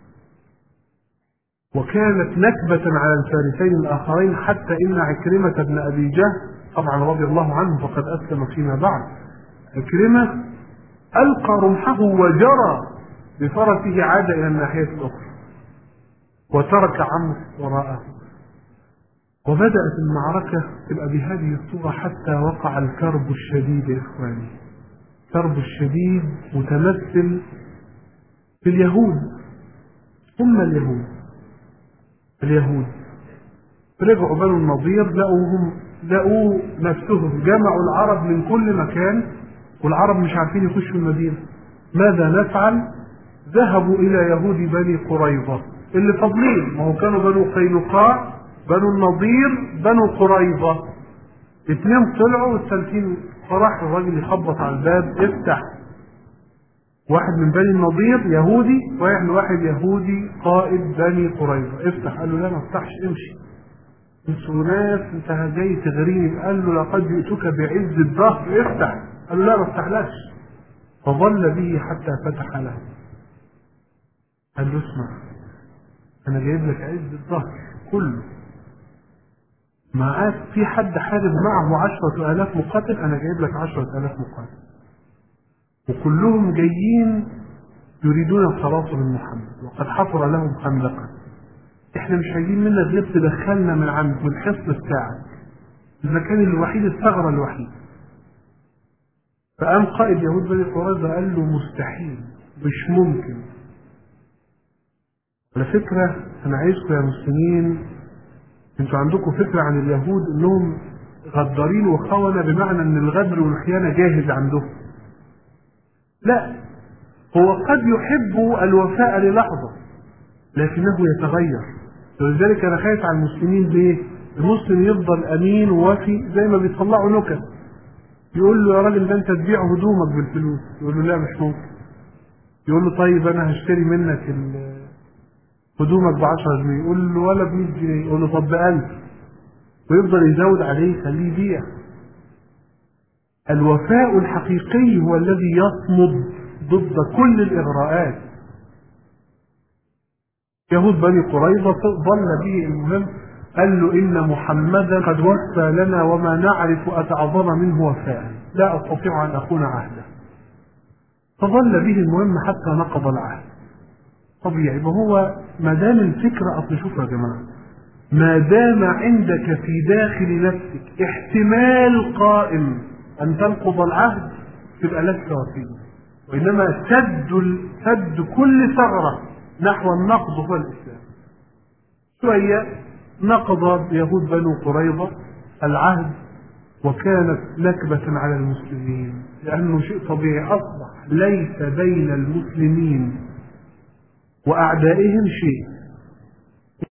وكانت نكبة على الفارسين الآخرين، حتى إن عكرمة بن أبي جهل طبعا رضي الله عنه فقد أسلم فيما بعد، عكرمة ألقى رمحه وجرى بفرسه، عاد إلى الناحية الأخرى وترك عمرو وراءه. وبدأت المعركة تبقى بهذه الصورة حتى وقع الكرب الشديد يا إخواني. الكرب الشديد متمثل في اليهود. هم اليهود رجعوا بنو النضير لقوا نفسهم جمعوا العرب من كل مكان، والعرب مش عارفين يخشوا المدينة. ماذا نفعل؟ ذهبوا إلى يهود بني قريظة اللي فاضلين، ما هو كانوا بنو قينقاع بنو النضير بنو قريظة، 2 طلعوا والثالثين. فراح الراجل يخبط على الباب، افتح. واحد من بني النضير يهودي واحد يهودي قائد بني قريظة، افتح. قال له لا ما افتحش، امشي، انتوا ناس انت جاي تغريني. قال له لقد جئتك بعز الظهر، افتح. قال له لا ما افتحلاش. فظل به حتى فتح له. قال له اسمع، انا جايب لك عز الظهر كله، معاك في حد حارب معه 10,000 مقاتل، انا جايب لك 10,000 مقاتل، وكلهم جايين يريدون الخلاص من محمد، وقد حفر لهم خندقا. احنا مش عايزين منك غير تدخلنا من عند الحصن بتاعك، المكان الوحيد، الثغرة الوحيد. فقام قائد يهود بني قريظة قال له مستحيل، مش ممكن. على فكرة انا عايزكم يا مسلمين، انتوا عندكم فكرة عن اليهود انهم غدارين وخونة، بمعنى ان الغدر والخيانة جاهز عندهم. لا، هو قد يحب الوفاء للحظة لكنه يتغير. ولذلك انا خايف على المسلمين. ليه؟ المسلم يفضل امين ووفي زي ما بيطلعوا نكت، يقول له يا راجل ده انت تبيع هدومك بالفلوس. يقول له لا مش ممكن. يقول له طيب انا هشتري منك هدومك ب10 جنيه. يقول له ولا ب100 جنيه. يقول له طب ب1000. ويفضل يزود عليه يخليه يبيع. الوفاء الحقيقي هو الذي يصمد ضد كل الإغراءات. يهود بني قريظة ظل به المهم، قال له إن محمدا قد وفى لنا وما نعرف أتعظم منه وفاء، لا أستطيع أن أكون عهدا. فظل به المهم حتى نقض العهد. طبيعي. وهو ما دام الفكرة، أصل شوفوا يا جماعة، ما دام عندك في داخل نفسك احتمال قائم أن تنقض العهد تبقى لك وفي. وإنما سد كل ثغرة نحو النقض هو الإسلام. شوية نقض يهود بنو قريظة العهد، وكانت نكبة على المسلمين، لأنه شيء طبيعي. أصبح ليس بين المسلمين وأعدائهم شيء،